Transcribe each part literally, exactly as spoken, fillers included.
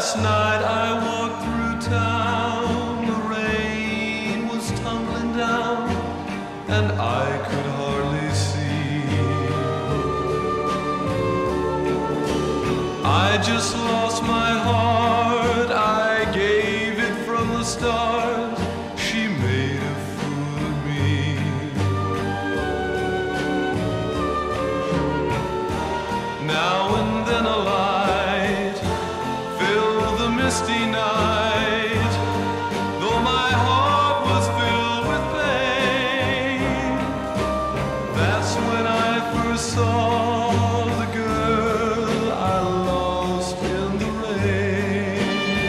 Last night I walked through town, the rain was tumbling down, and I could hardly see. I just lost my heart, I gave it from the start, she made a fool of me. Now and then a light filled the misty night, though my heart was filled with pain. That's when I first saw the girl I lost in the rain.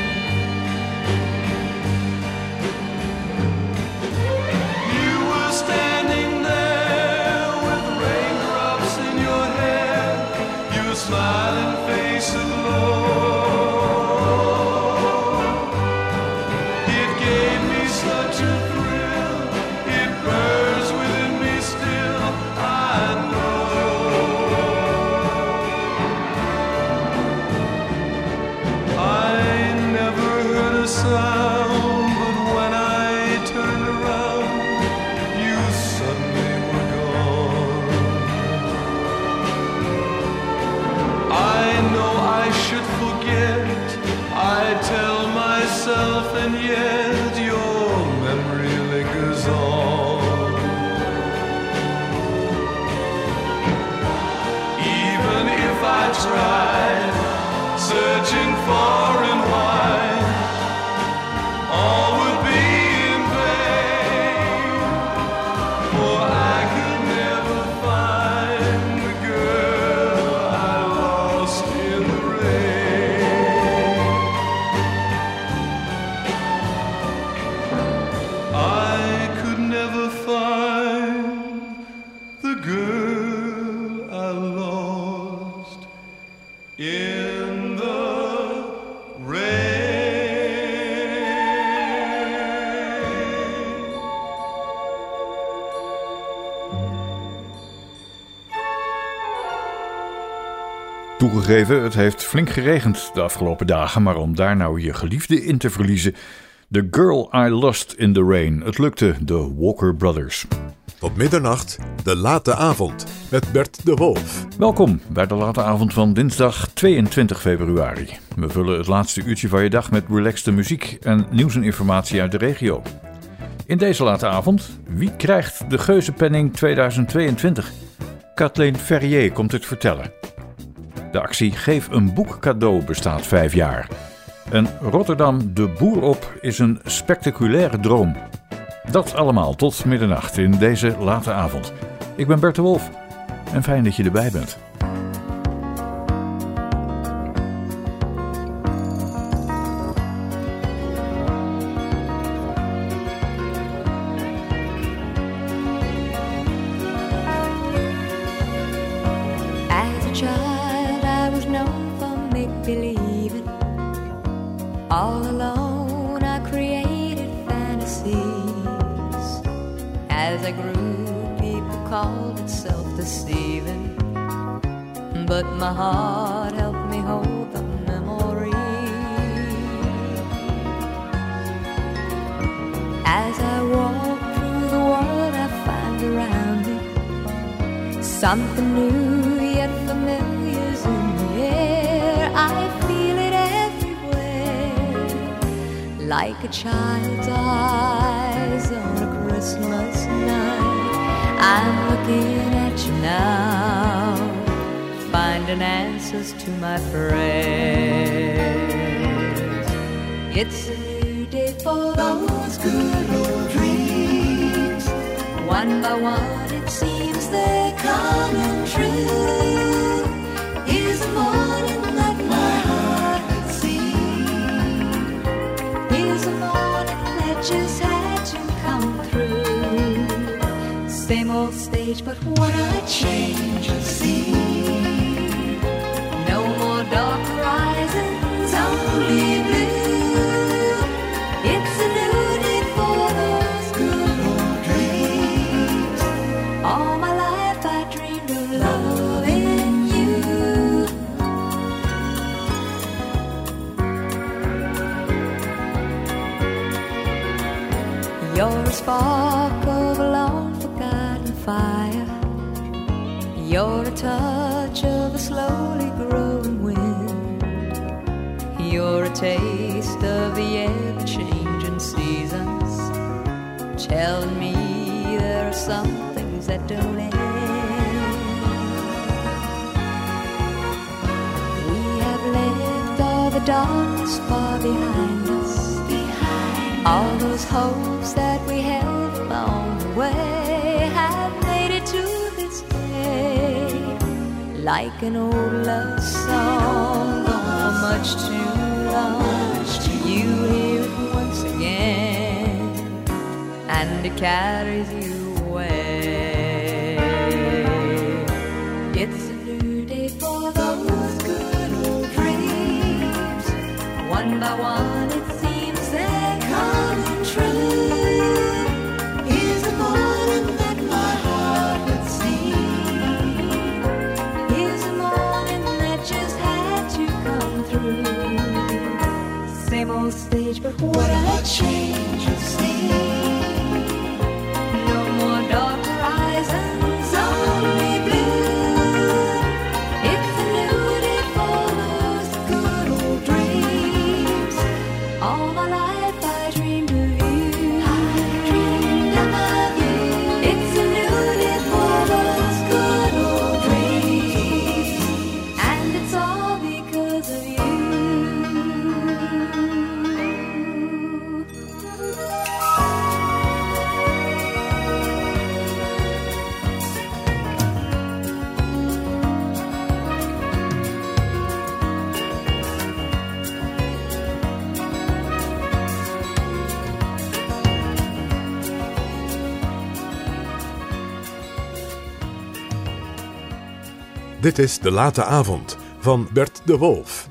You were standing there with raindrops in your hair, your smiling face aglow. It gave me such a thrill, it burns within me still, I know. I never heard a sound, but when I turned around, you suddenly were gone. I know I should forget, I tell myself, and yet your memory lingers on. Even if I tried, searching far and wide, all would be in vain, for I could never find the girl I lost in the rain. I could never find the girl I lost in the rain. Toegegeven, het heeft flink geregend de afgelopen dagen, maar om daar nou je geliefde in te verliezen, The Girl I Lost in the Rain. Het lukte de Walker Brothers. Tot middernacht, de late avond, met Bert de Wolf. Welkom bij de late avond van dinsdag tweeëntwintig februari. We vullen het laatste uurtje van je dag met relaxte muziek en nieuws en informatie uit de regio. In deze late avond, wie krijgt de Geuzenpenning tweeduizend tweeëntwintig? Kathleen Ferrier komt het vertellen. De actie Geef een boek cadeau bestaat vijf jaar. En Rotterdam de boer op is een spectaculaire droom. Dat allemaal tot middernacht in deze late avond. Ik ben Bert de Wolf en fijn dat je erbij bent. As a child I was known for make-believing. All alone I created fantasies. As I grew, people called it self-deceiving, but my heart helped me hold the memory. As I walk through the world I find around me, something new yet familiar's in the air. I feel it everywhere, like a child's eyes on a Christmas night. I'm looking at you now, finding answers to my prayers. It's a new day for those good old dreams. One by one it seems they're coming true. Here's a morning that my heart had seen. Here's a morning that just had to come through. Same old stage, but what a change of scene. No more dark horizons, only blue. It's a new day for those good old dreams. All my life I dreamed of loving you. You're a spark of a long-forgotten fire. You're a touch of a slowly growing wind. You're a taste of the ever-changing seasons, telling me there are some things that don't end. We have left all the darkness far behind us, behind all those hopes that we held along the way have made it to this day, like an old love song, gone for much too long. You hear it once again, and it carries you away. It's a new day for those good old dreams. One by one it seems they're coming true. Here's the morning that my heart would see. Here's the morning that just had to come through. Same old stage, but what a change of scene. No more dark horizons, only blue. It's a new day for those good old dreams. All my life I dreamed of you. I dreamed of you. It's a new day for those good old dreams, and it's all because of you. Dit is De Late Avond van Bert de Wolf.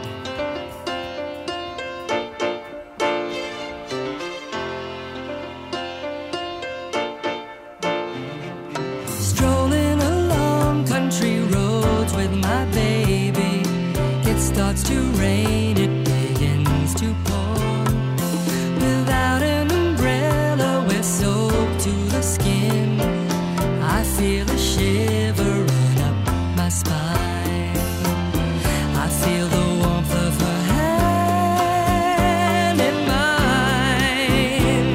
Strolling along country roads with my baby. It starts to rain, it begins to pour. Without an umbrella, we're soaked to the skin. I feel a shiver run up my spine. I feel the warmth of her hand in mine.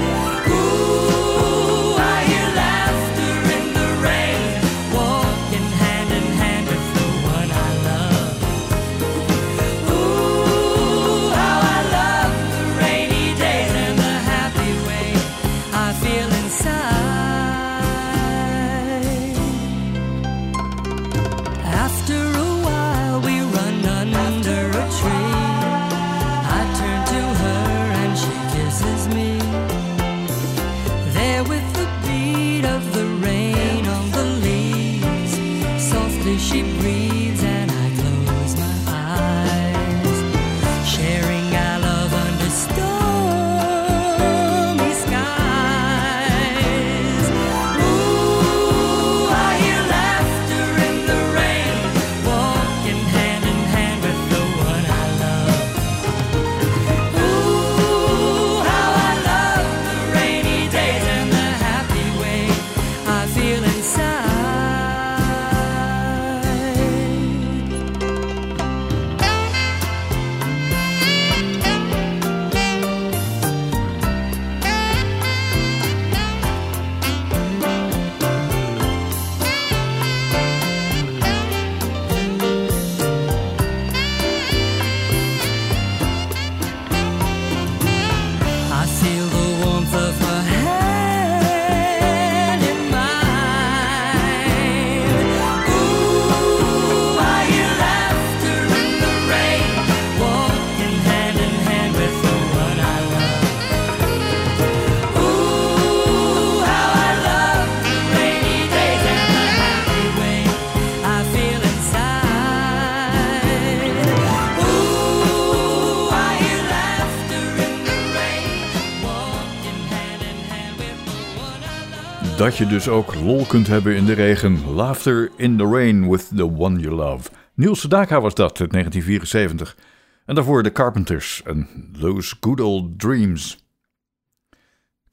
Ooh, I hear laughter in the rain, walking hand in hand with the one I love. Ooh, how I love the rainy days and the happy way I feel inside. After a while we run under a tree. I turn to her and she kisses me. There with the beat of the rain on the leaves, softly she breathes and I close my eyes, sharing our love under stormy skies. Ooh, I hear laughter in the rain, walking hand in hand with the one I love. Ooh, how I love the rainy days and the happy way I feel inside. I feel the warmth of her hand in mine. Ooh, I hear laughter in the rain, walking hand in hand with the one I love. Ooh, how I love the rainy days and the happy way I feel inside. Ooh, I hear laughter in the rain, walking hand in hand with the one I love. Dat je dus ook lol kunt hebben in de regen. Laughter in the Rain with the One You Love. Niels Sedaka was dat uit negentien vierenzeventig. En daarvoor de Carpenters en Those Good Old Dreams.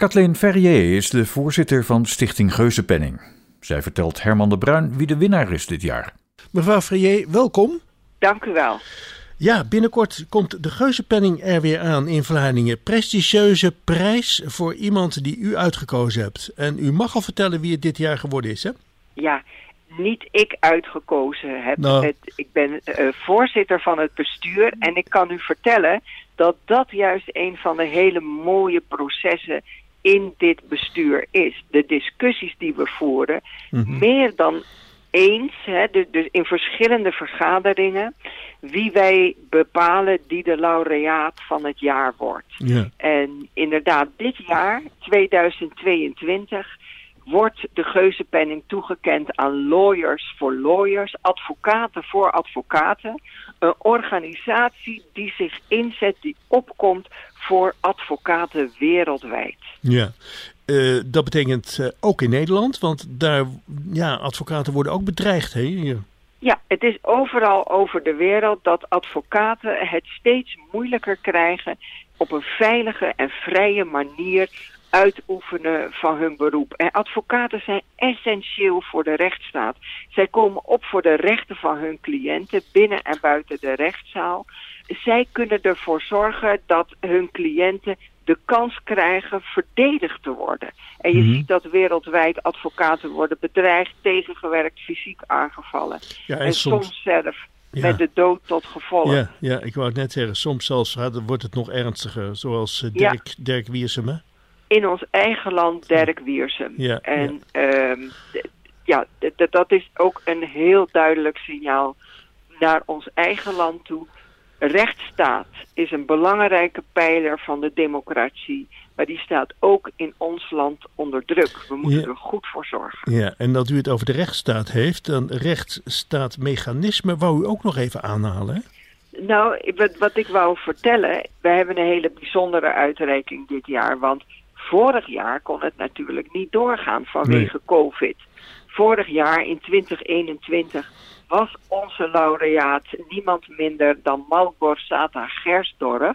Kathleen Ferrier is de voorzitter van Stichting Geuzenpenning. Zij vertelt Herman de Bruin wie de winnaar is dit jaar. Mevrouw Ferrier, welkom. Dank u wel. Ja, binnenkort komt de Geuzenpenning er weer aan in Vlaardingen. Prestigieuze prijs voor iemand die u uitgekozen hebt. En u mag al vertellen wie het dit jaar geworden is, hè? Ja, niet ik uitgekozen heb. Nou. Het, ik ben uh, voorzitter van het bestuur en ik kan u vertellen dat dat juist een van de hele mooie processen in dit bestuur is. De discussies die we voeren, mm-hmm. meer dan eens, hè, dus, dus in verschillende vergaderingen, wie wij bepalen die de laureaat van het jaar wordt. Ja. En inderdaad, dit jaar, tweeduizend tweeëntwintig, wordt de Geuzenpenning toegekend aan Lawyers for Lawyers, advocaten voor advocaten. Een organisatie die zich inzet, die opkomt voor advocaten wereldwijd. Ja, uh, dat betekent uh, ook in Nederland, want daar, ja, advocaten worden ook bedreigd, hè? Ja. Ja, het is overal over de wereld dat advocaten het steeds moeilijker krijgen op een veilige en vrije manier uitoefenen van hun beroep. En advocaten zijn essentieel voor de rechtsstaat. Zij komen op voor de rechten van hun cliënten binnen en buiten de rechtszaal. Zij kunnen ervoor zorgen dat hun cliënten de kans krijgen verdedigd te worden. En je mm-hmm. ziet dat wereldwijd advocaten worden bedreigd, tegengewerkt, fysiek aangevallen. Ja, en, en soms, soms zelf ja. met de dood tot gevolg. Ja, ja, ik wou het net zeggen, soms zelfs wordt het nog ernstiger, zoals uh, Dirk, ja. Dirk Wiersum, hè? In ons eigen land Dirk Wiersum. Ja, en ja, um, d- ja d- d- dat is ook een heel duidelijk signaal naar ons eigen land toe. Rechtsstaat is een belangrijke pijler van de democratie, maar die staat ook in ons land onder druk. We moeten ja. er goed voor zorgen. Ja, en dat u het over de rechtsstaat heeft, dan rechtsstaatmechanisme wou u ook nog even aanhalen, hè? Nou, wat, wat ik wou vertellen, we hebben een hele bijzondere uitreiking dit jaar, want vorig jaar kon het natuurlijk niet doorgaan vanwege nee. COVID. Vorig jaar in twintig eenentwintig was onze laureaat niemand minder dan Małgorzata Gersdorf,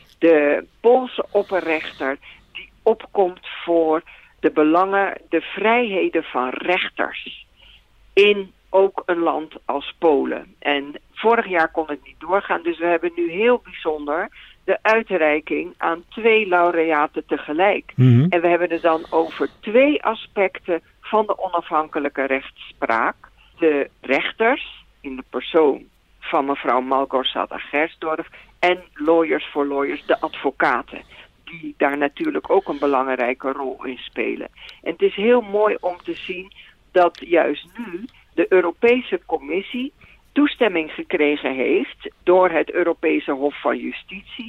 de Poolse opperrechter die opkomt voor de belangen, de vrijheden van rechters in ook een land als Polen. En vorig jaar kon het niet doorgaan, dus we hebben nu heel bijzonder de uitreiking aan twee laureaten tegelijk. Mm-hmm. En we hebben het dan over twee aspecten van de onafhankelijke rechtspraak. De rechters, in de persoon van mevrouw Małgorzata Gersdorf, en Lawyers for Lawyers, de advocaten, die daar natuurlijk ook een belangrijke rol in spelen. En het is heel mooi om te zien dat juist nu de Europese Commissie toestemming gekregen heeft door het Europese Hof van Justitie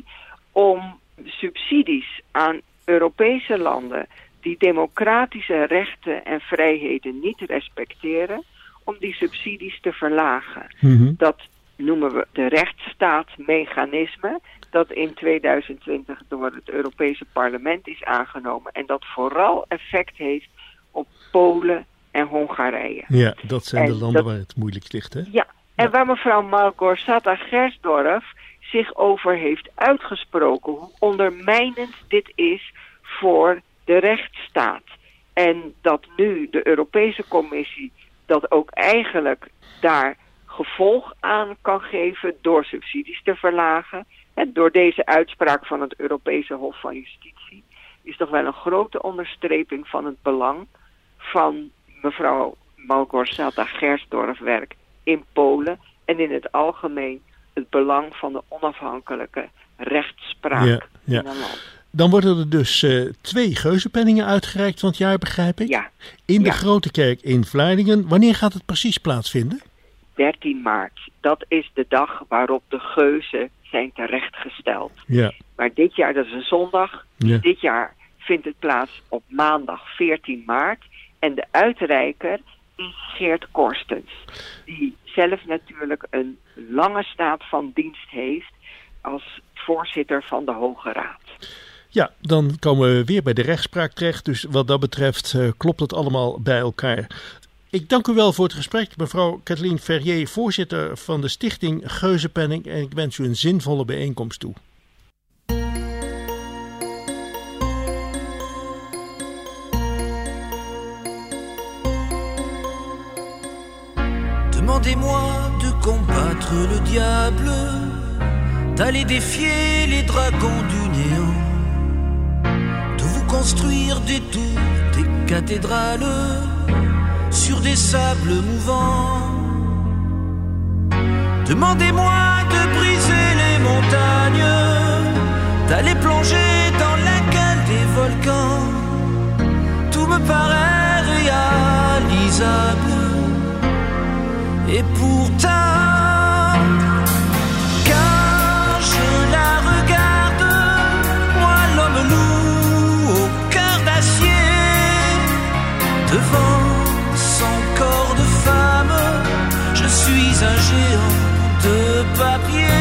om subsidies aan Europese landen die democratische rechten en vrijheden niet respecteren, om die subsidies te verlagen. Mm-hmm. Dat noemen we de rechtsstaatmechanisme, dat in tweeduizend twintig door het Europese Parlement is aangenomen en dat vooral effect heeft op Polen en Hongarije. Ja, dat zijn en de landen dat, waar het moeilijk ligt, hè? Ja, en ja. waar mevrouw Małgorzata Gersdorf zich over heeft uitgesproken, hoe ondermijnend dit is voor de rechtsstaat. En dat nu de Europese Commissie dat ook eigenlijk daar gevolg aan kan geven door subsidies te verlagen. En door deze uitspraak van het Europese Hof van Justitie is toch wel een grote onderstreping van het belang van mevrouw Małgorzata Gersdorf werk in Polen en in het algemeen het belang van de onafhankelijke rechtspraak ja, ja. in een land. Dan worden er dus uh, twee geuzenpenningen uitgereikt van het jaar, begrijp ik? Ja. In de ja. Grote Kerk in Vlaardingen. Wanneer gaat het precies plaatsvinden? dertien maart. Dat is de dag waarop de geuzen zijn terechtgesteld. Ja. Maar dit jaar, dat is een zondag. Ja. Dit jaar vindt het plaats op maandag veertien maart. En de uitreiker is Geert Korstens. Die zelf natuurlijk een lange staat van dienst heeft als voorzitter van de Hoge Raad. Ja, dan komen we weer bij de rechtspraak terecht. Dus wat dat betreft uh, klopt het allemaal bij elkaar. Ik dank u wel voor het gesprek, mevrouw Kathleen Ferrier, voorzitter van de Stichting Geuzenpenning. En ik wens u een zinvolle bijeenkomst toe. Demandez-moi de combattre le diable, d'aller défier les dragons du néant, de vous construire des tours, des cathédrales sur des sables mouvants. Demandez-moi de briser les montagnes, d'aller plonger dans la gueule des volcans. Tout me paraît réalisable. Et pourtant, quand je la regarde, moi l'homme loup au cœur d'acier, devant son corps de femme, je suis un géant de papier.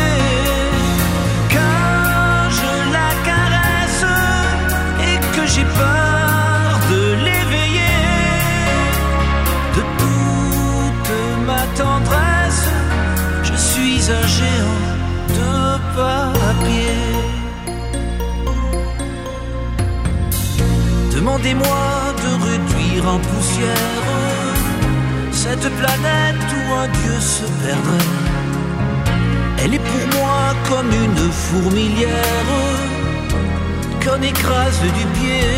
Quand je la caresse et que j'ai peur de l'éveiller, de toute ma tendresse, je suis un géant de papier. Demandez-moi de réduire en poussière cette planète où un dieu se perdrait. Elle est pour moi comme une fourmilière qu'on écrase du pied.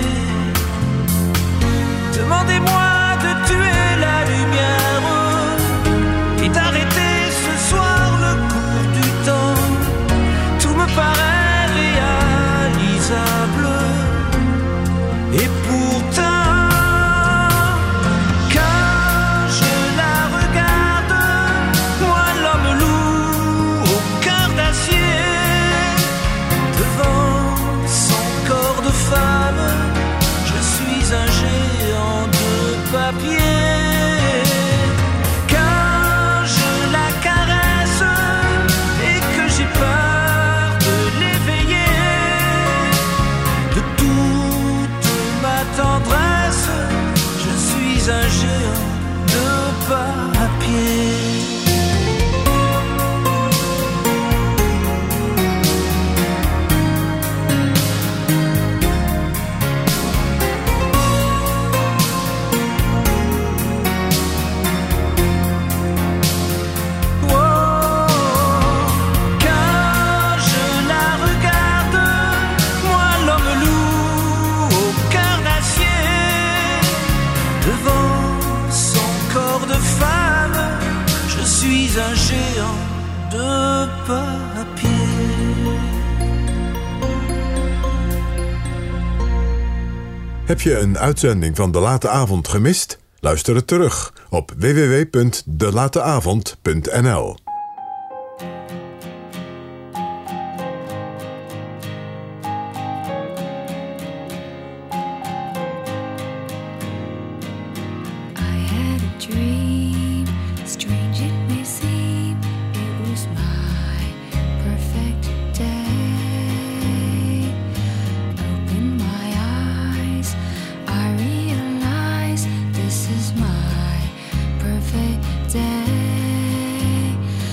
Demandez-moi de tuer la lumière et d'arrêter ce soir le cours du temps. Tout me paraît réalisable. Et pourtant, quand je la regarde, moi l'homme loup au cœur d'acier, devant son corps de femme, je suis un géant de papier. Quand je la caresse et que j'ai peur de l'éveiller, de toute ma tendresse, je suis un géant de papier. Un géant de papier. Heb je een uitzending van De Late Avond gemist? Luister het terug op w w w punt de late avond punt n l. This is my perfect day.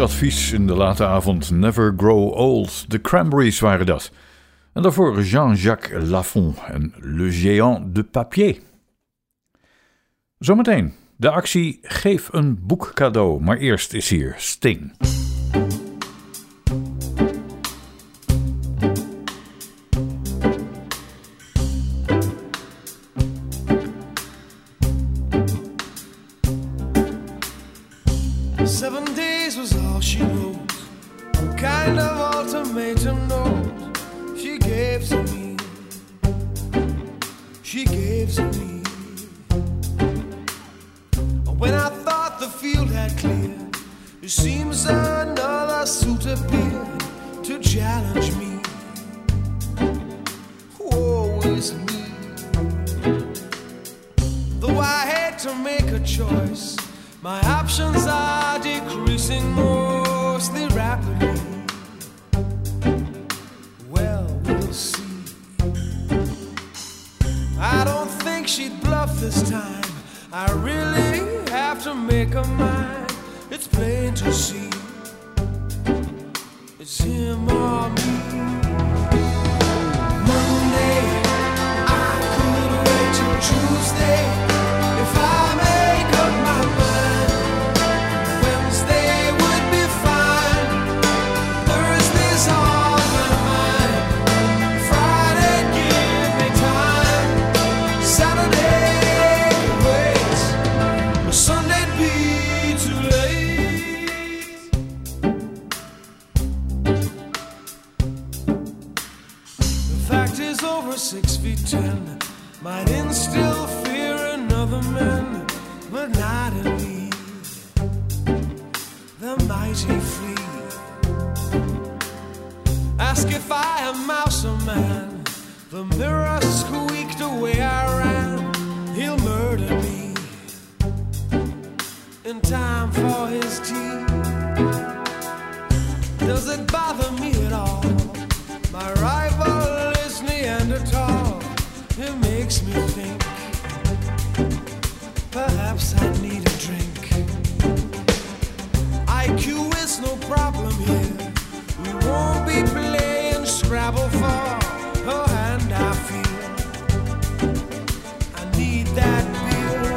advies in de late avond. Never grow old. De Cranberries waren dat. En daarvoor Jean-Jacques Lafont en Le Géant de Papier. Zometeen de actie Geef een boek cadeau. Maar eerst is hier Sting. Seven days was all she wrote, a kind of ultimatum note she gave to me, she gave to me. When I thought the field had cleared, it seems another suit appeared to challenge me. Woe is me. Though I had to make a choice, my options are decreasing mostly rapidly. Well, we'll see. I don't think she'd bluff this time. I really have to make a mind. It's plain to see. It's him or me. Monday, I could wait till Tuesday. If I make up my mind, Wednesday would be fine. Thursday's on my mind. Friday, give me time. Saturday, wait. But Sunday'd be too late. The fact is, over six feet ten might instill fear in other men, but not in me. The mighty flee. Ask if I am mouse or man. The mirror squeaked the way I ran. He'll murder me in time for his tea. Does it bother me at all? My rival is Neanderthal. It makes me think perhaps I need a drink. I Q is no problem here. We won't be playing Scrabble for her hand, I feel. I need that beer.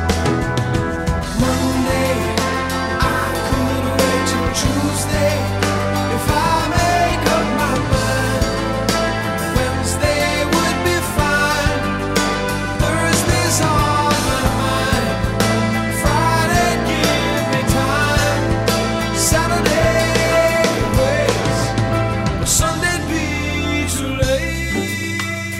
Monday, I could wait till Tuesday. If I make up my mind, Wednesday would be fine. Thursday's on my mind. Friday, give me time. Saturday, wait. But Sunday'd be too late.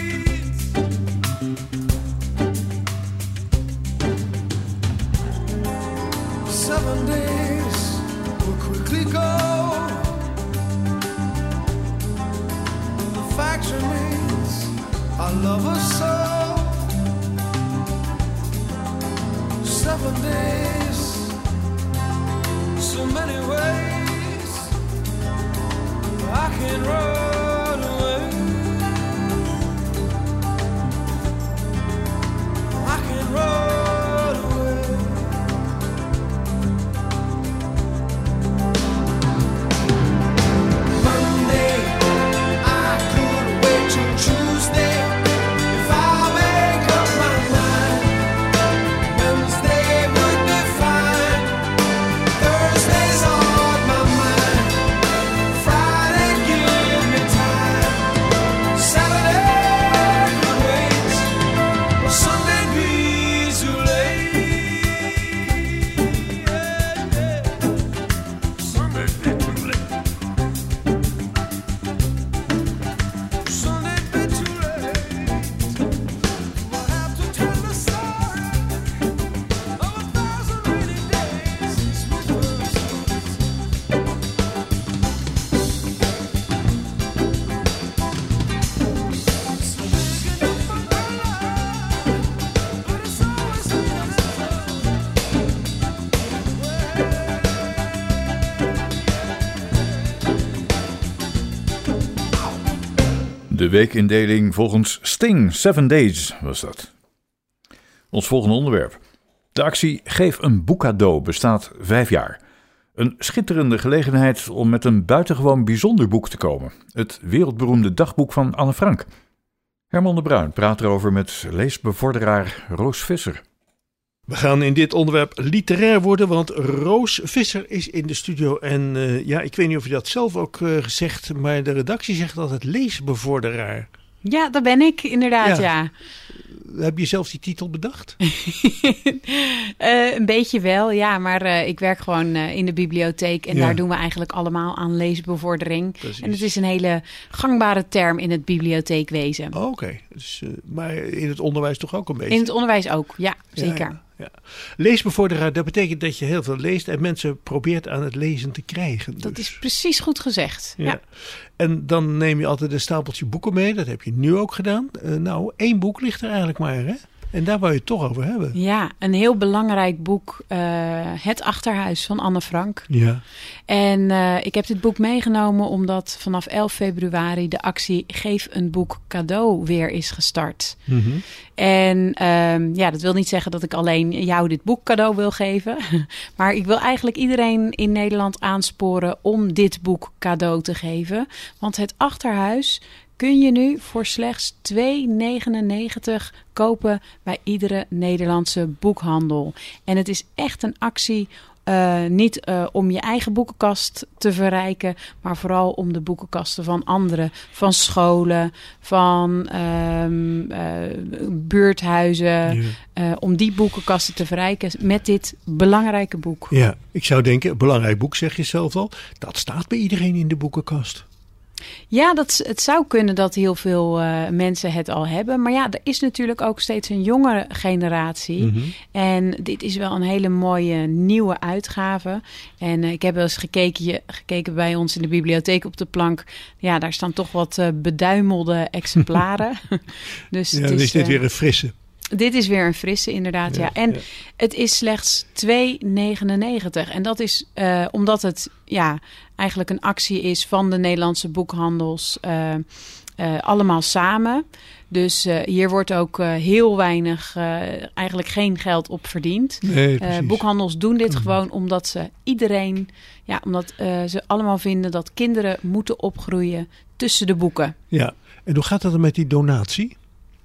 Seven days will quickly go. The fact remains, I love her so. Seven days, so many ways I can run away. I can run away. Monday, I could wait till Tuesday. If I make up my mind, Wednesday would be fine. Thursday's on my mind. Friday, give me time. Saturday could wait. Or Sunday be too late. Yeah, yeah. Sunday be too late. Sunday be too late. We'll have to tell the story of a thousand rainy days since we first De weekindeling volgens Sting, Seven Days was dat. Ons volgende onderwerp. De actie Geef een boek cadeau bestaat vijf jaar. Een schitterende gelegenheid om met een buitengewoon bijzonder boek te komen. Het wereldberoemde dagboek van Anne Frank. Herman de Bruin praat erover met leesbevorderaar Roos Visser. We gaan in dit onderwerp literair worden, want Roos Visser is in de studio. En uh, ja, ik weet niet of je dat zelf ook uh, zegt, maar de redactie zegt altijd leesbevorderaar. Ja, dat ben ik inderdaad, ja. ja. Heb je zelf die titel bedacht? uh, een beetje wel, ja. Maar uh, ik werk gewoon uh, in de bibliotheek en Ja. daar doen we eigenlijk allemaal aan leesbevordering. Precies. En het is een hele gangbare term in het bibliotheekwezen. Oh, Oké, okay. dus, uh, maar in het onderwijs toch ook een beetje? In het onderwijs ook, ja, Ja, zeker. ja, ja. Leesbevorderaar, dat betekent dat je heel veel leest en mensen probeert aan het lezen te krijgen. Dat dus. is precies goed gezegd. Ja. Ja. En dan neem je altijd een stapeltje boeken mee. Dat heb je nu ook gedaan. Uh, nou, één boek ligt er eigenlijk maar, hè? En daar wou je het toch over hebben. Ja, een heel belangrijk boek, uh, Het Achterhuis van Anne Frank. Ja. En uh, ik heb dit boek meegenomen omdat vanaf elf februari de actie Geef een boek cadeau weer is gestart. Mm-hmm. En um, ja, dat wil niet zeggen dat ik alleen jou dit boek cadeau wil geven. Maar ik wil eigenlijk iedereen in Nederland aansporen om dit boek cadeau te geven. Want Het Achterhuis kun je nu voor slechts twee euro negenennegentig kopen bij iedere Nederlandse boekhandel. En het is echt een actie uh, niet uh, om je eigen boekenkast te verrijken, maar vooral om de boekenkasten van anderen, van scholen, van um, uh, buurthuizen, Ja. uh, om die boekenkasten te verrijken met dit belangrijke boek. Ja, ik zou denken, een belangrijk boek zeg je zelf al. Dat staat bij iedereen in de boekenkast. Ja, dat, het zou kunnen dat heel veel uh, mensen het al hebben. Maar ja, er is natuurlijk ook steeds een jongere generatie. Mm-hmm. En dit is wel een hele mooie nieuwe uitgave. En uh, ik heb wel eens gekeken, je, gekeken bij ons in de bibliotheek op de plank. Ja, daar staan toch wat uh, beduimelde exemplaren. dus Ja, het dan is, is dit uh, weer een frisse. Dit is weer een frisse, inderdaad. Ja, Ja, En ja. het is slechts twee euro negenennegentig. En dat is uh, omdat het ja, eigenlijk een actie is van de Nederlandse boekhandels. Uh, uh, allemaal samen. Dus uh, hier wordt ook uh, heel weinig, uh, eigenlijk geen geld op verdiend. Nee, Uh, precies. boekhandels doen dit gewoon omdat ze iedereen, ja, omdat uh, ze allemaal vinden dat kinderen moeten opgroeien tussen de boeken. Ja, en hoe gaat dat dan met die donatie?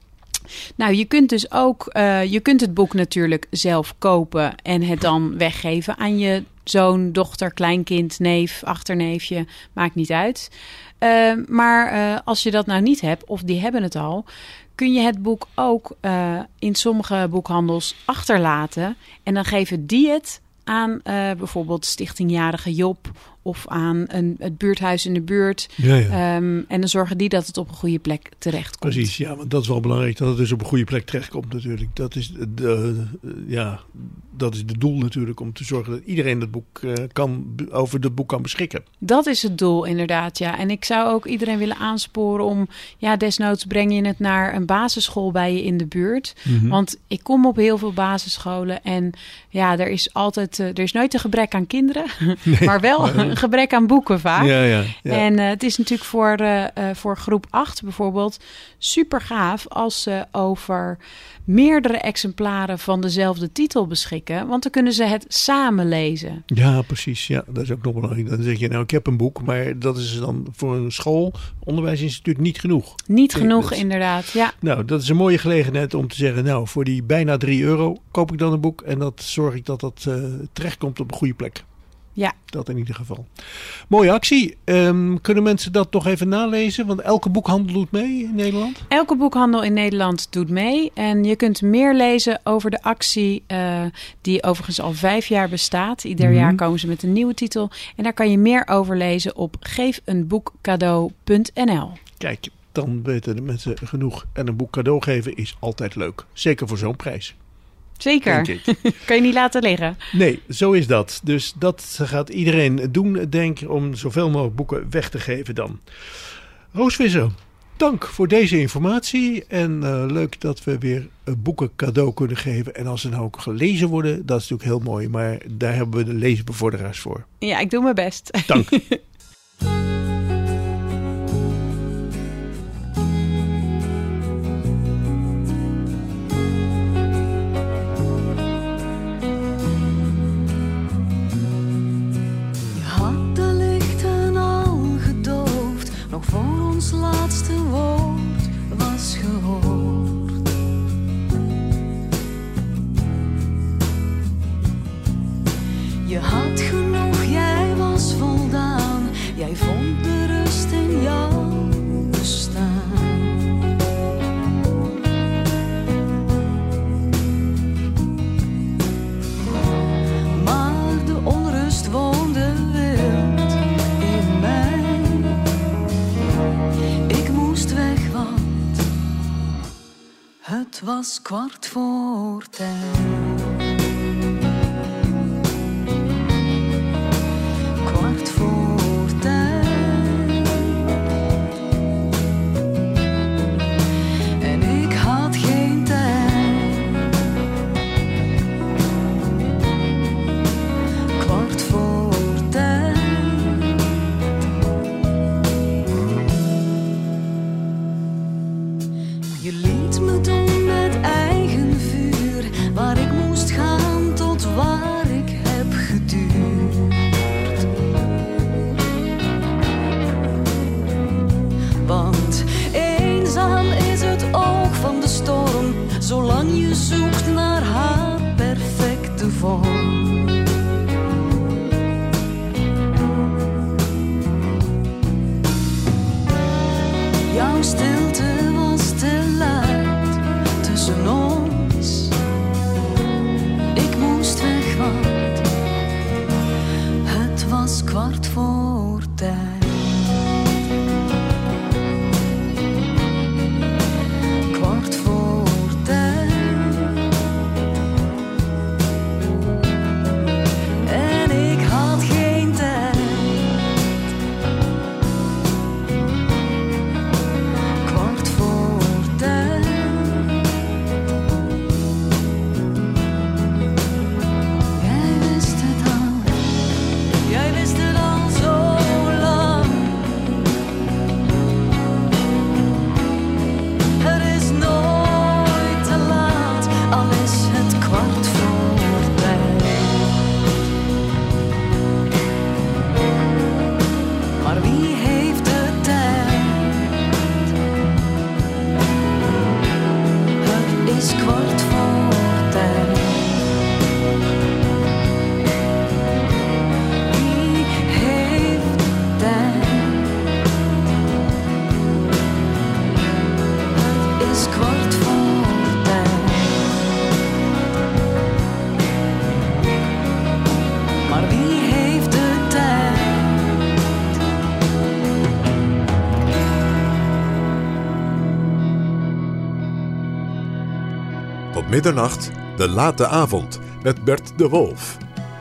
Nou, je kunt dus ook, uh, je kunt het boek natuurlijk zelf kopen en het dan weggeven aan je zoon, dochter, kleinkind, neef, achterneefje, maakt niet uit. Uh, maar uh, als je dat nou niet hebt, of die hebben het al, kun je het boek ook uh, in sommige boekhandels achterlaten. En dan geven die het aan uh, bijvoorbeeld Stichting Jarige Job of aan een, het buurthuis in de buurt. Ja, ja. Um, en dan zorgen die dat het op een goede plek terechtkomt. Precies, ja, want dat is wel belangrijk dat het dus op een goede plek terechtkomt natuurlijk. Dat is de, de, ja, dat is het doel natuurlijk, om te zorgen dat iedereen het boek uh, kan, over het boek kan beschikken. Dat is het doel inderdaad, ja. En ik zou ook iedereen willen aansporen om, ja, desnoods breng je het naar een basisschool bij je in de buurt. Mm-hmm. Want ik kom op heel veel basisscholen en ja, er is altijd, uh, er is nooit een gebrek aan kinderen, nee, maar wel een gebrek aan boeken vaak. Ja, ja, ja. En uh, het is natuurlijk voor, uh, uh, voor groep acht bijvoorbeeld super gaaf als ze over meerdere exemplaren van dezelfde titel beschikken. Want dan kunnen ze het samen lezen. Ja, precies. Ja, dat is ook nog belangrijk. Dan zeg je, nou, ik heb een boek, maar dat is dan voor een school, onderwijsinstituut niet genoeg. Niet Nee, genoeg, dat is- inderdaad. Ja. Nou, dat is een mooie gelegenheid om te zeggen, nou, voor die bijna drie euro koop ik dan een boek en dat zorg ik dat dat uh, terechtkomt op een goede plek. Ja. Dat in ieder geval. Mooie actie. Um, kunnen mensen dat nog even nalezen? Want elke boekhandel doet mee in Nederland. Elke boekhandel in Nederland doet mee. En je kunt meer lezen over de actie uh, die overigens al vijf jaar bestaat. Ieder Mhm. jaar komen ze met een nieuwe titel. En daar kan je meer over lezen op geef een boek cadeau punt n l. Kijk, dan weten de mensen genoeg. En een boek cadeau geven is altijd leuk. Zeker voor zo'n prijs. Zeker. Denk ik. Kan je niet laten liggen. Nee, zo is dat. Dus dat gaat iedereen doen, denk ik, om zoveel mogelijk boeken weg te geven dan. Roos Visser, dank voor deze informatie. En uh, leuk dat we weer uh, boeken cadeau kunnen geven. En als ze nou ook gelezen worden, dat is natuurlijk heel mooi. Maar daar hebben we de leesbevorderaars voor. Ja, ik doe mijn best. Dank. Het was kwart voor tien. Kwart voor tien. En ik had geen tijd. Kwart voor tien. Je liet me doen met eigen vuur, waar ik moest gaan tot waar ik heb geduurd. Want eenzaam is het oog van de storm, zolang je zoekt naar haar perfecte vorm. Jouw stilte was te luid tussen ons. Ik moest weg, want het was kwart voor tien. Kwart voor tien. En ik had geen tijd. Kwart voor tien. Jij wist het al. Jij wist het al zo lang. Het is nooit te laat, al is het kwart voor tien. Maar wie heeft de tijd? Het is kwart voor tien. Wie heeft de tijd? Het is kwart voor tien. Maar wie heeft de tijd? Tot middernacht, de late avond, met Bert de Wolf.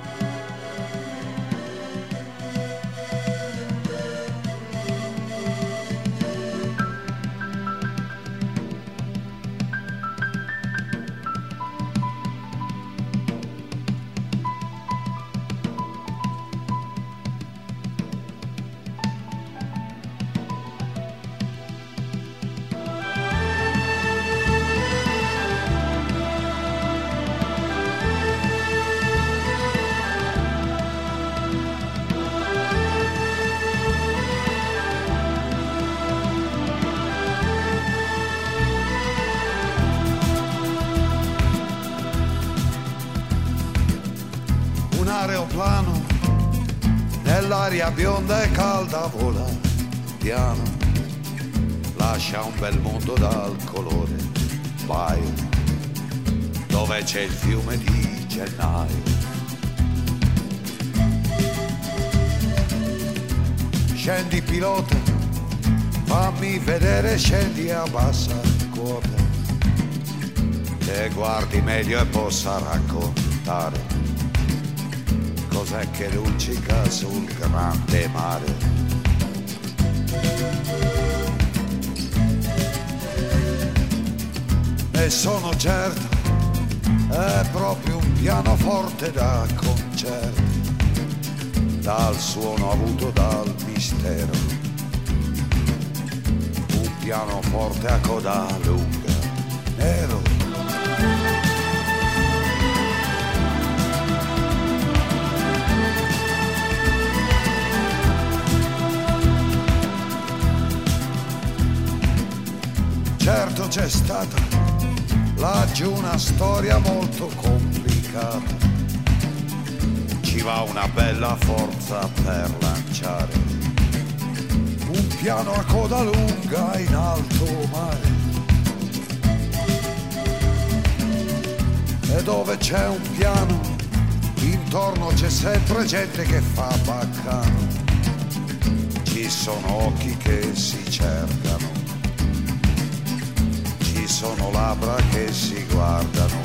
Un aeroplano nell'aria bionda e calda vola piano, lascia un bel mondo dal colore baio, dove c'è il fiume di gennaio. Scendi pilota, fammi vedere, scendi a bassa quota, e guardi meglio e possa raccontare cos'è che luccica sul grande mare. E sono certo, è proprio un pianoforte da concerto, dal suono avuto dal mistero. Un pianoforte a coda lunga, nero. Certo c'è stata laggiù una storia molto complicata, ci va una bella forza per lanciare un piano a coda lunga in alto mare. E dove c'è un piano, intorno c'è sempre gente che fa baccano, ci sono occhi che si cercano, ci sono labbra che si guardano.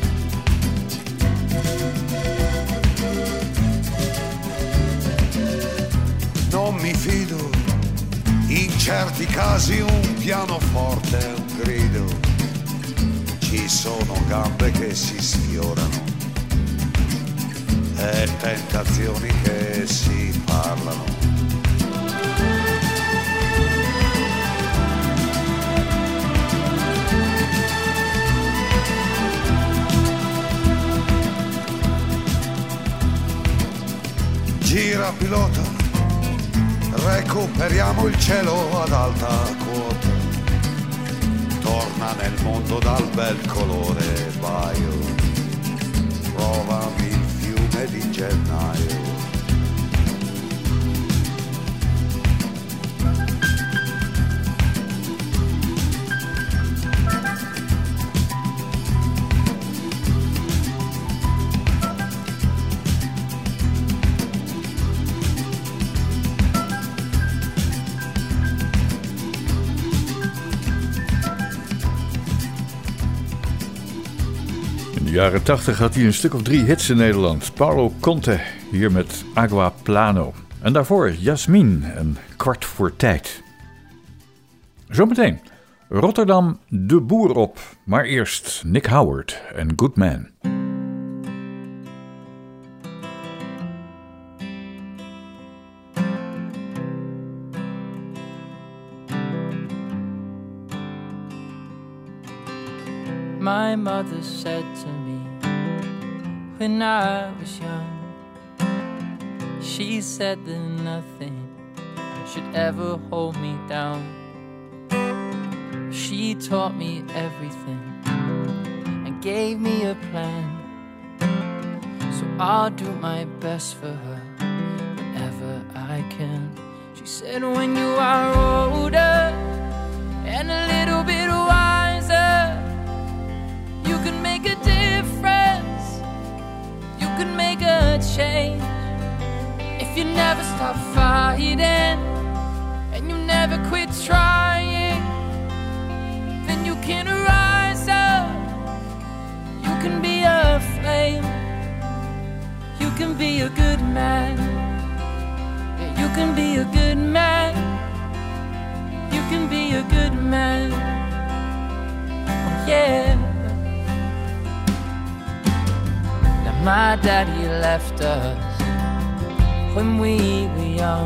Non mi fido, in certi casi un pianoforte è un grido, ci sono gambe che si sfiorano e tentazioni che si parlano. Gira pilota, recuperiamo il cielo ad alta quota, torna nel mondo dal bel colore baio, provami il fiume di gennaio. In de jaren tachtig had hij een stuk of drie hits in Nederland. Paolo Conte, hier met Agua Plano. En daarvoor Jasmin en Kwart voor Tijd. Zometeen Rotterdam de Boer op. Maar eerst Nick Howard en Good Man. My mother said to me when I was young, she said that nothing should ever hold me down. She taught me everything and gave me a plan, so I'll do my best for her whenever I can. She said when you are older and a little bit wiser, you can make a difference, you can make a change. If you never stop fighting and you never quit trying, then you can rise up, you can be a flame, you can be a good man, yeah, you can be a good man, you can be a good man, oh, yeah. My daddy left us when we were young.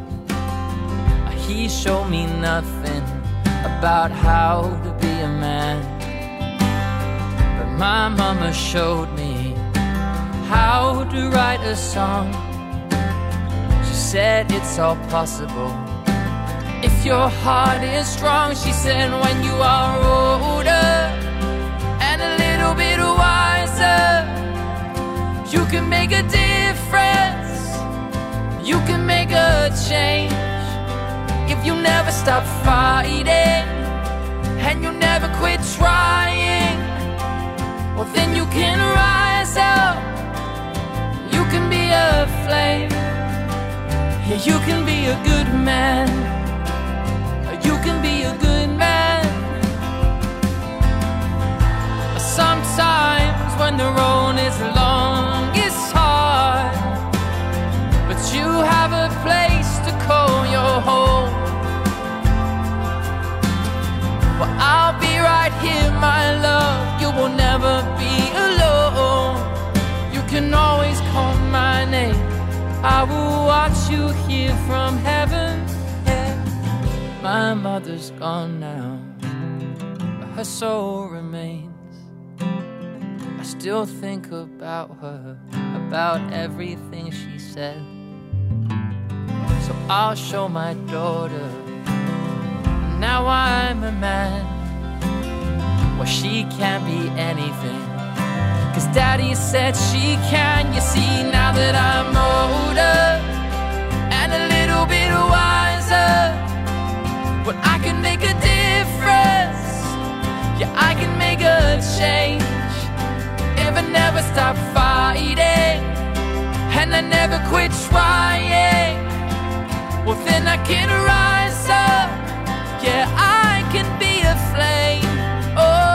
He showed me nothing about how to be a man, but my mama showed me how to write a song. She said it's all possible if your heart is strong. She said when you are older and a little bit wiser, you can make a difference, you can make a change. If you never stop fighting and you never quit trying, well then you can rise up, you can be a flame, yeah, you can be a good man, you can be a good man. Sometimes when the road is long, it's hard, but you have a place to call your home. Well, I'll be right here, my love, you will never be alone. You can always call my name, I will watch you here from heaven, yeah. My mother's gone now, but her soul remains. I still think about her, about everything she said. So I'll show my daughter, now I'm a man. Well, she can't be anything, 'cause daddy said she can. You see, now that I'm older and a little bit wiser, well, I can make a difference, yeah, I can make a change. If I never stop fighting and I never quit trying, well then I can rise up, yeah, I can be a flame, oh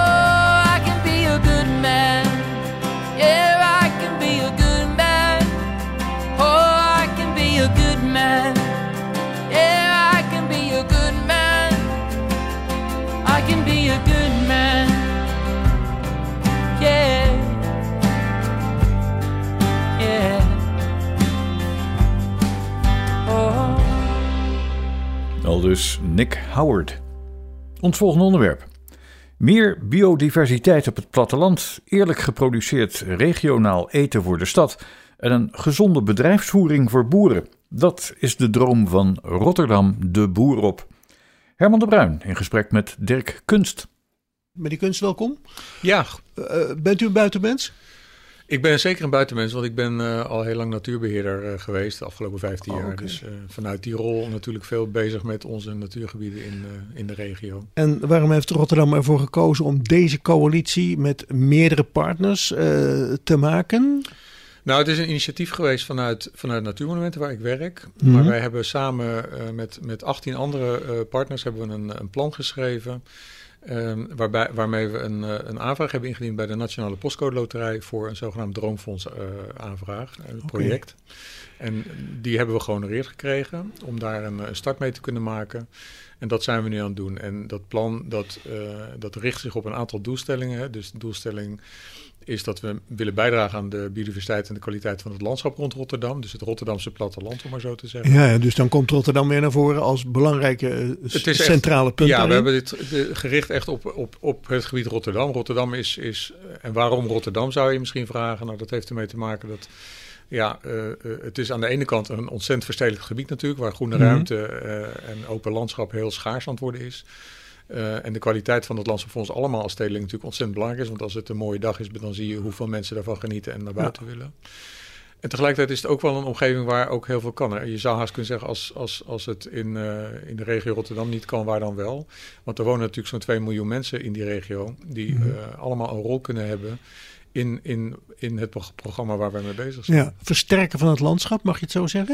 Aldus Nick Howard. Ons volgende onderwerp. Meer biodiversiteit op het platteland, eerlijk geproduceerd regionaal eten voor de stad en een gezonde bedrijfsvoering voor boeren. Dat is de droom van Rotterdam de Boer op. Herman de Bruin in gesprek met Dirk Kunst. Meneer Kunst, welkom. Ja. Uh, bent u een buitenmens? Ik ben zeker een buitenmens, want ik ben uh, al heel lang natuurbeheerder uh, geweest de afgelopen vijftien oh, jaar. okay. Dus uh, vanuit die rol natuurlijk veel bezig met onze natuurgebieden in, uh, in de regio. En waarom heeft Rotterdam ervoor gekozen om deze coalitie met meerdere partners uh, te maken? Nou, het is een initiatief geweest vanuit, vanuit Natuurmonumenten waar ik werk. Mm-hmm. Maar wij hebben samen uh, met, met achttien andere uh, partners hebben we een, een plan geschreven. Um, waarbij, waarmee we een, uh, een aanvraag hebben ingediend bij de Nationale Postcode Loterij voor een zogenaamd Droomfonds uh, aanvraag, een okay. project. En die hebben we gehonoreerd gekregen om daar een, een start mee te kunnen maken. En dat zijn we nu aan het doen. En dat plan dat, uh, dat richt zich op een aantal doelstellingen. Hè. Dus de doelstelling is dat we willen bijdragen aan de biodiversiteit en de kwaliteit van het landschap rond Rotterdam. Dus het Rotterdamse platteland, om maar zo te zeggen. Ja, dus dan komt Rotterdam weer naar voren als belangrijke het is centrale echt, punt. Ja, daarin. we hebben dit de, gericht echt op, op, op het gebied Rotterdam. Rotterdam is, is... En waarom Rotterdam, zou je misschien vragen? Nou, dat heeft ermee te maken dat... Ja, uh, uh, het is aan de ene kant een ontzettend verstedelijkt gebied natuurlijk, waar groene Mm-hmm. ruimte uh, en open landschap heel schaars aan het worden is. Uh, en de kwaliteit van het landschap voor ons allemaal als stedeling natuurlijk ontzettend belangrijk is. Want als het een mooie dag is, dan zie je hoeveel mensen daarvan genieten en naar buiten ja. willen. En tegelijkertijd is het ook wel een omgeving waar ook heel veel kan. Hè. Je zou haast kunnen zeggen, als, als, als het in, uh, in de regio Rotterdam niet kan, waar dan wel? Want er wonen natuurlijk zo'n twee miljoen mensen in die regio die mm-hmm. uh, allemaal een rol kunnen hebben in, in, in het programma waar wij mee bezig zijn. Ja, versterken van het landschap, mag je het zo zeggen?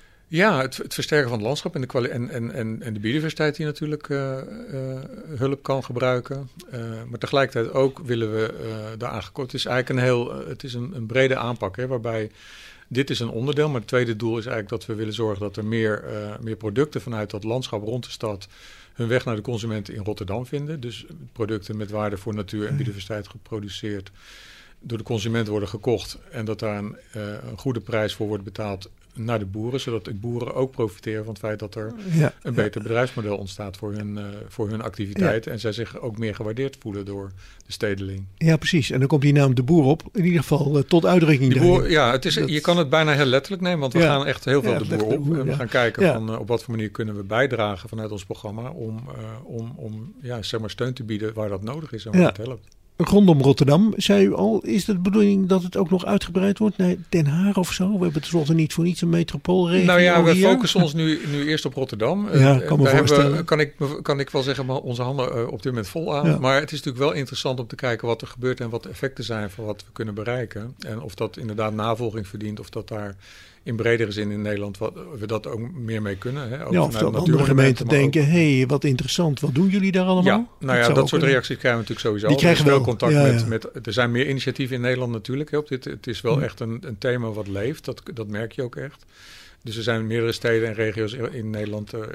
Ja, het, het versterken van het landschap en de, kwali- en, en, en, en de biodiversiteit die natuurlijk uh, uh, hulp kan gebruiken. Uh, maar tegelijkertijd ook willen we uh, daar aangekomen. Het is eigenlijk een heel, uh, het is een, een brede aanpak, hè, waarbij dit is een onderdeel. Maar het tweede doel is eigenlijk dat we willen zorgen dat er meer, uh, meer producten vanuit dat landschap rond de stad hun weg naar de consument in Rotterdam vinden. Dus producten met waarde voor natuur en biodiversiteit geproduceerd door de consument worden gekocht en dat daar een, uh, een goede prijs voor wordt betaald naar de boeren, zodat de boeren ook profiteren van het feit dat er ja, een beter ja. bedrijfsmodel ontstaat voor hun, uh, voor hun activiteit. Ja. En zij zich ook meer gewaardeerd voelen door de stedeling. Ja, precies. En dan komt die naam de boer op, in ieder geval uh, tot uitdrukking. Die boer, ja, het is, dat... je kan het bijna heel letterlijk nemen, want we ja. gaan echt heel veel ja, de boer op. boer, en we ja. gaan kijken ja. van uh, op wat voor manier kunnen we bijdragen vanuit ons programma om, uh, om, om ja, zeg maar steun te bieden waar dat nodig is en waar ja. het helpt. Rondom Rotterdam, zei u al, is het de bedoeling dat het ook nog uitgebreid wordt naar Den Haag of zo? We hebben tenslotte niet voor niets een metropoolregio. Nou ja, we hier. focussen ons nu, nu eerst op Rotterdam. Ja, kan me Daar voorstellen. hebben, kan, ik, kan ik wel zeggen, onze handen op dit moment vol aan. Ja. Maar het is natuurlijk wel interessant om te kijken wat er gebeurt en wat de effecten zijn van wat we kunnen bereiken. En of dat inderdaad navolging verdient, of dat daar in bredere zin in Nederland wat, we dat ook meer mee kunnen. Hè? Ook ja, of dat andere gemeenten denken, hé, hey, wat interessant, wat doen jullie daar allemaal? Ja, nou ja, dat, dat soort een... reacties krijgen we natuurlijk sowieso. Die krijgen er is wel veel contact ja, met, ja. met, er zijn meer initiatieven in Nederland natuurlijk. Hè, op dit, het is wel ja. echt een, een thema wat leeft, dat, dat merk je ook echt. Dus er zijn meerdere steden en regio's in Nederland uh, uh,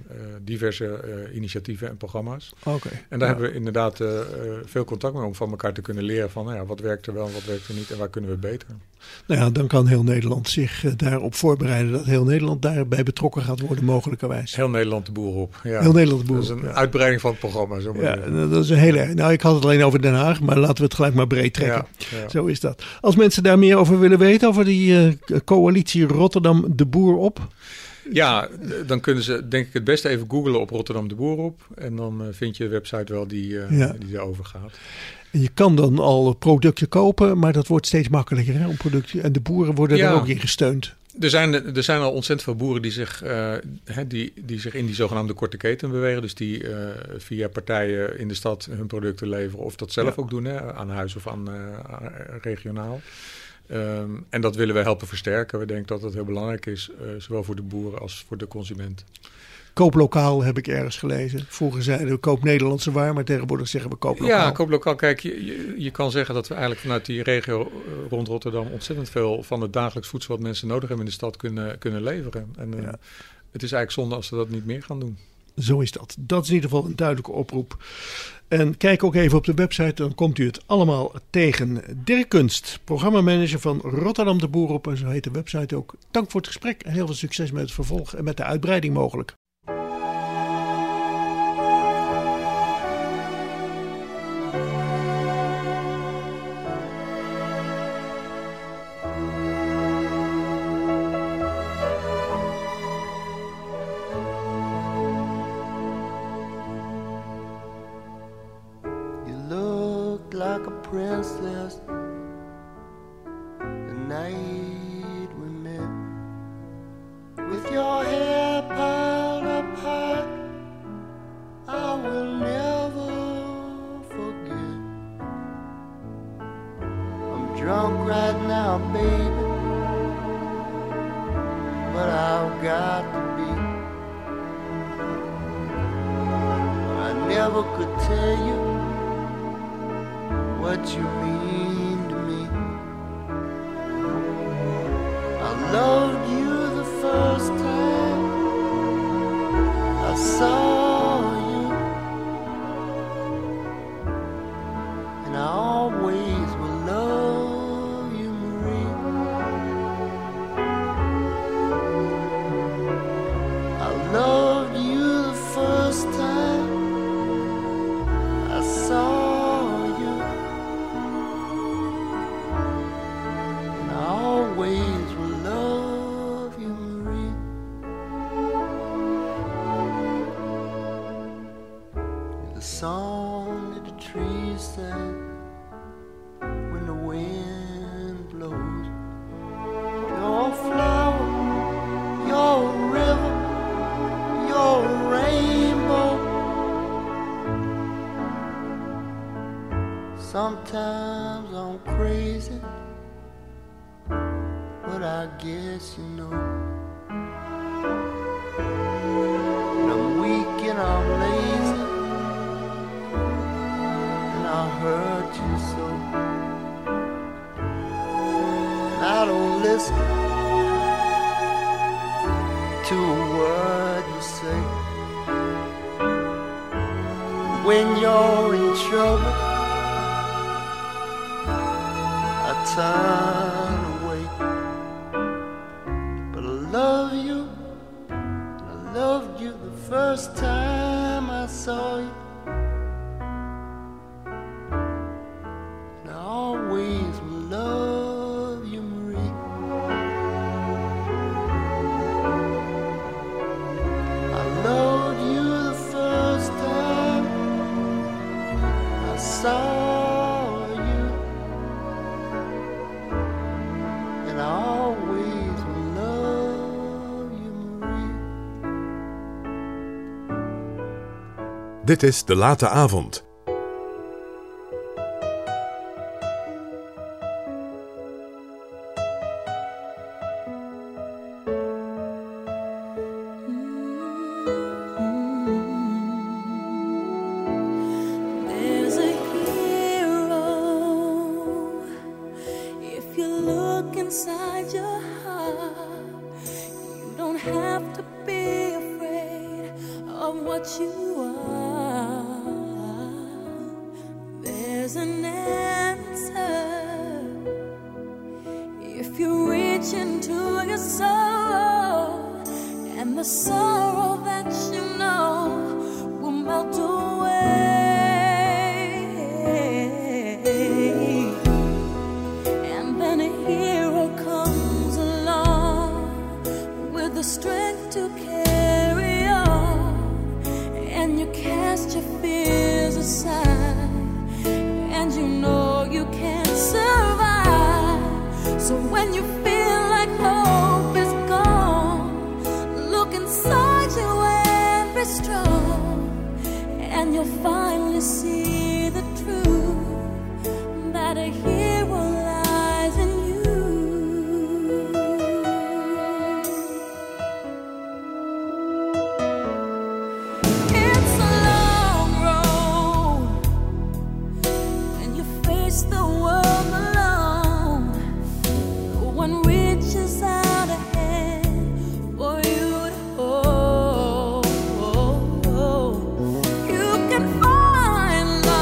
diverse uh, initiatieven en programma's. Okay. En daar ja. hebben we inderdaad uh, uh, veel contact mee om van elkaar te kunnen leren van nou ja, wat werkt er wel en wat werkt er niet en waar kunnen we beter. Nou ja, dan kan heel Nederland zich uh, daarop voorbereiden dat heel Nederland daarbij betrokken gaat worden mogelijkerwijs. Heel Nederland de boer op. Ja. Heel Nederland de boer op. Dat is een ja. uitbreiding van het programma. Zo maar ja, dat is een hele. Nou, ik had het alleen over Den Haag, maar laten we het gelijk maar breed trekken. Ja, ja. Zo is dat. Als mensen daar meer over willen weten, over die uh, coalitie Rotterdam de Boer op. Ja, dan kunnen ze denk ik het beste even googlen op Rotterdam de Boer op. En dan uh, vind je de website wel die, uh, ja. die erover gaat. En je kan dan al producten kopen, maar dat wordt steeds makkelijker. Hè, om producten, en de boeren worden ja. er ook in gesteund. Er zijn, er zijn al ontzettend veel boeren die zich, uh, hè, die, die zich in die zogenaamde korte keten bewegen. Dus die uh, via partijen in de stad hun producten leveren. Of dat zelf ja. ook doen, hè, aan huis of aan uh, regionaal. Um, en dat willen we helpen versterken. We denken dat het heel belangrijk is, uh, zowel voor de boeren als voor de consument. Koop lokaal heb ik ergens gelezen. Vroeger zeiden we koop Nederlandse waar, maar tegenwoordig zeggen we koop lokaal. Ja, koop lokaal. Kijk, je, je, je kan zeggen dat we eigenlijk vanuit die regio rond Rotterdam ontzettend veel van het dagelijks voedsel wat mensen nodig hebben in de stad kunnen, kunnen leveren. En uh, ja. het is eigenlijk zonde als we dat niet meer gaan doen. Zo is dat. Dat is in ieder geval een duidelijke oproep. En kijk ook even op de website, dan komt u het allemaal tegen. Dirk Kunst, programmamanager van Rotterdam de Boer op, en zo heet de website ook. Dank voor het gesprek en heel veel succes met het vervolg en met de uitbreiding mogelijk. You looked like a princess the night we met, with your hair piled up high. I will never forget. I'm drunk right now, baby, but I've got to be. I never could tell you what you mean to me. I loved you the first time I saw you, and I always will love you, Marie. I loved you the first time I saw you, and I always will love you, Marie. You're the song that the trees sing when the wind blows. You're a flower, you're a river, you're a rainbow. Sometimes I'm crazy, but I guess you know. And I'm weak and I'm lazy, and I hurt you so. And I don't listen to a word you say. When you're in trouble, I turn away. But I love you, and I loved you the first time I saw you, and I always will love you, Marie. I loved you the first time I saw you, and I always will love you, Marie. Dit is De Late Avond. There's a hero if you look inside your heart. You don't have to be afraid of what you are. There's an answer if you reach into your soul, and the sorrow that you know will melt away. And then a hero comes along with the strength to carry on, and you cast your fears aside, and you know you can survive. So when you feel like hope is gone, look inside you and be strong, and you'll finally see the truth that a hero lies in you. It's a long road when you face the world alone. No one reaches out a hand for you to hold. You can find love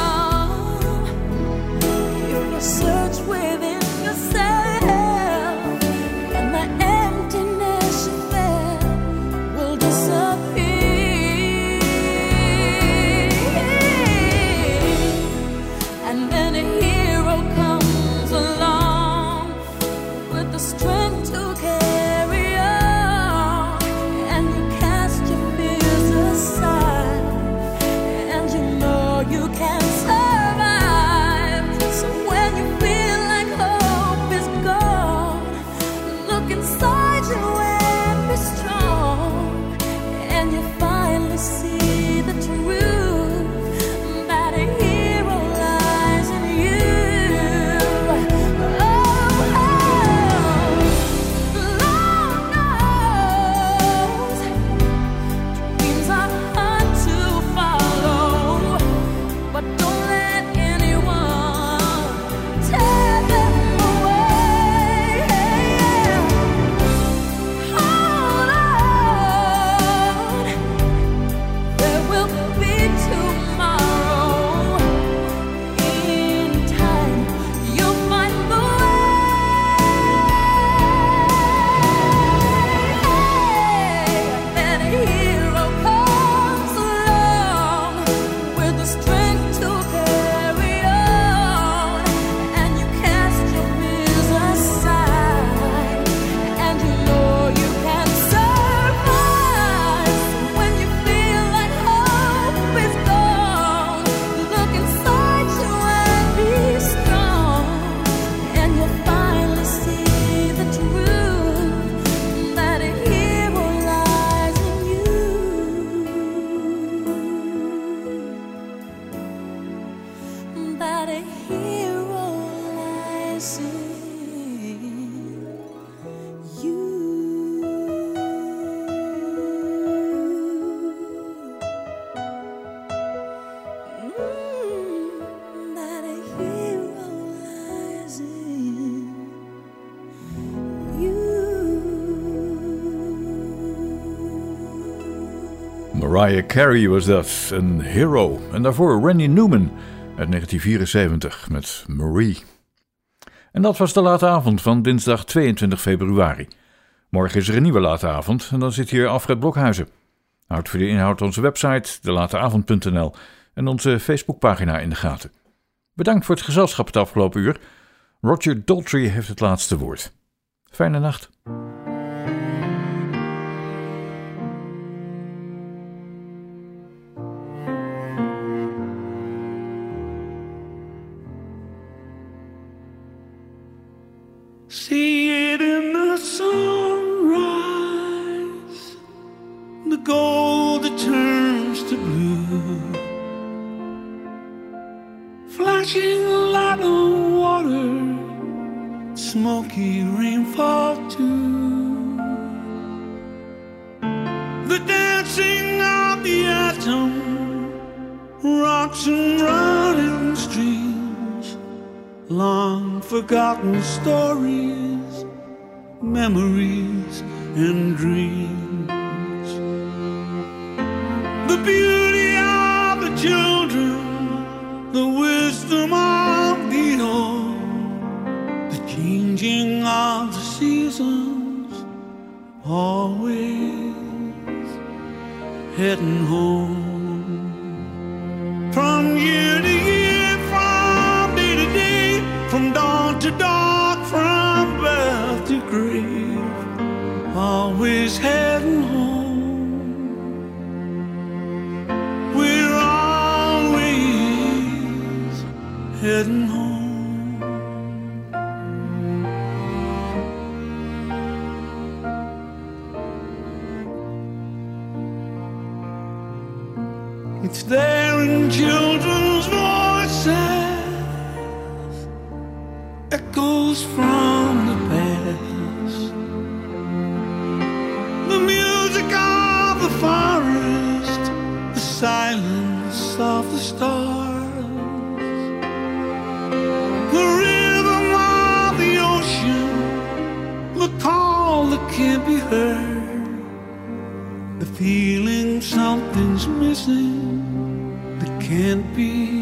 that a hero lies in you. Mm, that a hero lies in you. Mariah Carey was dat, een hero. En daarvoor Randy Newman uit negentien vierenzeventig met Marie. En dat was de late avond van dinsdag tweeëntwintig februari. Morgen is er een nieuwe late avond en dan zit hier Alfred Blokhuizen. Houd voor de inhoud onze website de late avond punt n l en onze Facebookpagina in de gaten. Bedankt voor het gezelschap het afgelopen uur. Roger Daltrey heeft het laatste woord. Fijne nacht. See it in the sunrise, the gold that turns to blue, flashing light on water, smoky rainfall too. The dancing of the atom, rocks and running streams, long forgotten stories, memories and dreams. The beauty of the children, the wisdom of the old, the changing of the seasons, always heading home. From year to year, from day to day, from dawn to dark, from birth to grave, always heading home. We're always heading home. It's there in children's voices, echoes from the past, the music of the forest, the silence of the stars, the rhythm of the ocean, the call that can't be heard, the feeling something's missing that can't be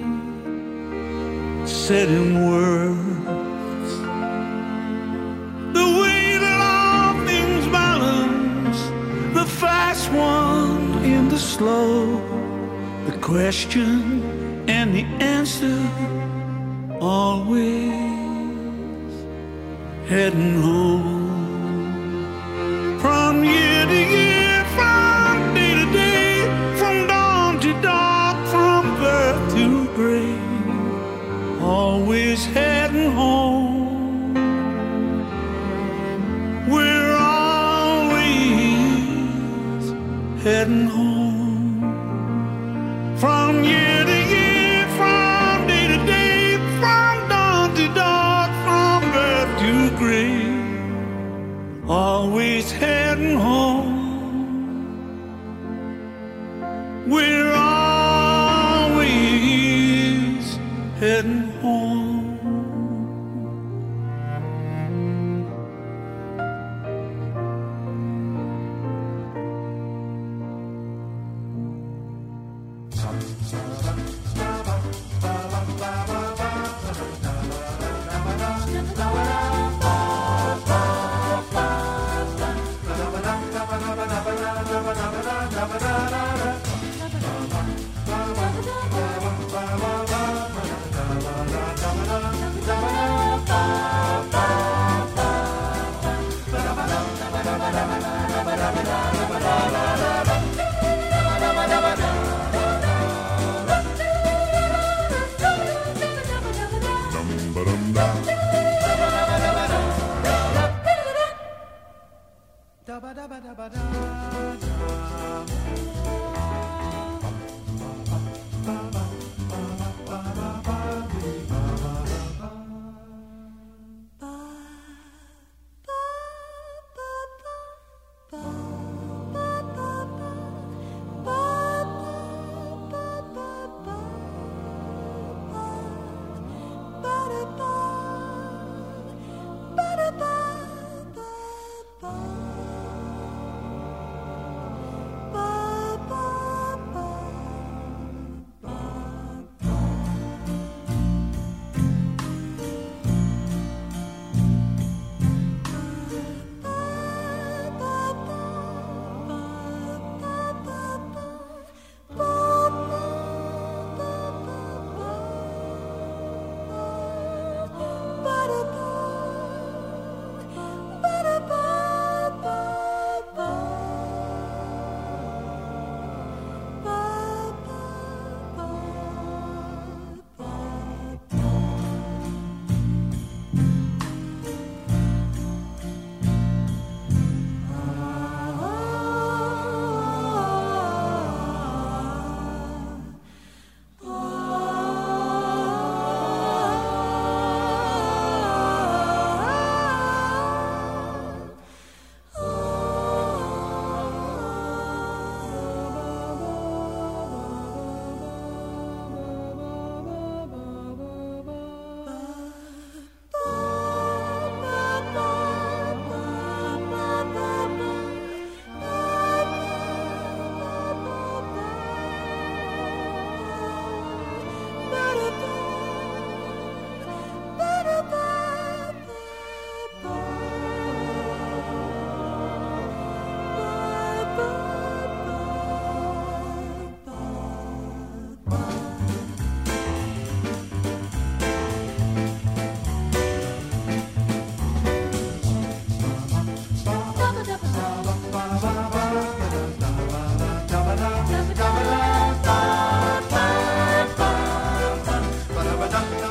said in words. The way that all things balance, the fast one in the slow, the question and the answer, always heading home. From year to year, from day to day, from dawn to dark, from birth to grave, always heading home. We're always heading home. From year to year, from day to day, from dawn to dark, from birth to grave, always heading home. We're always heading home. Ba ba ba ba ba ba ba ba.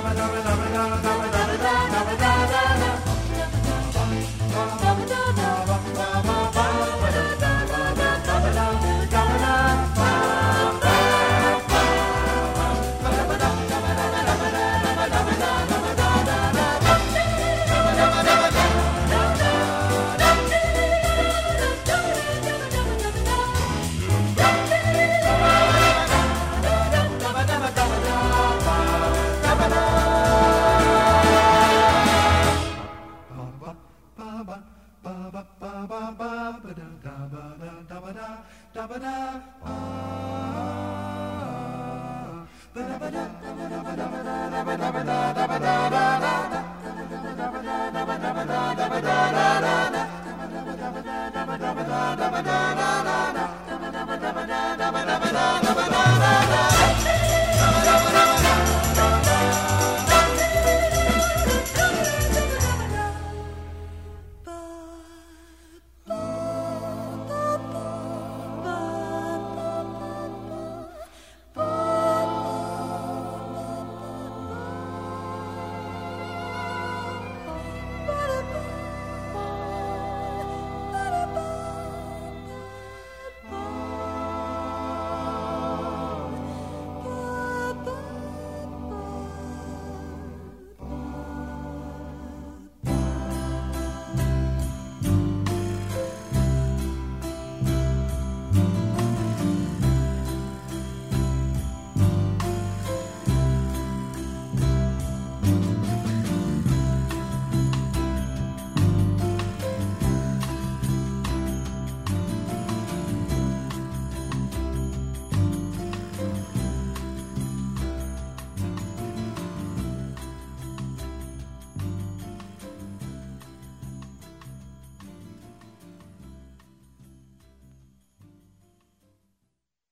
Da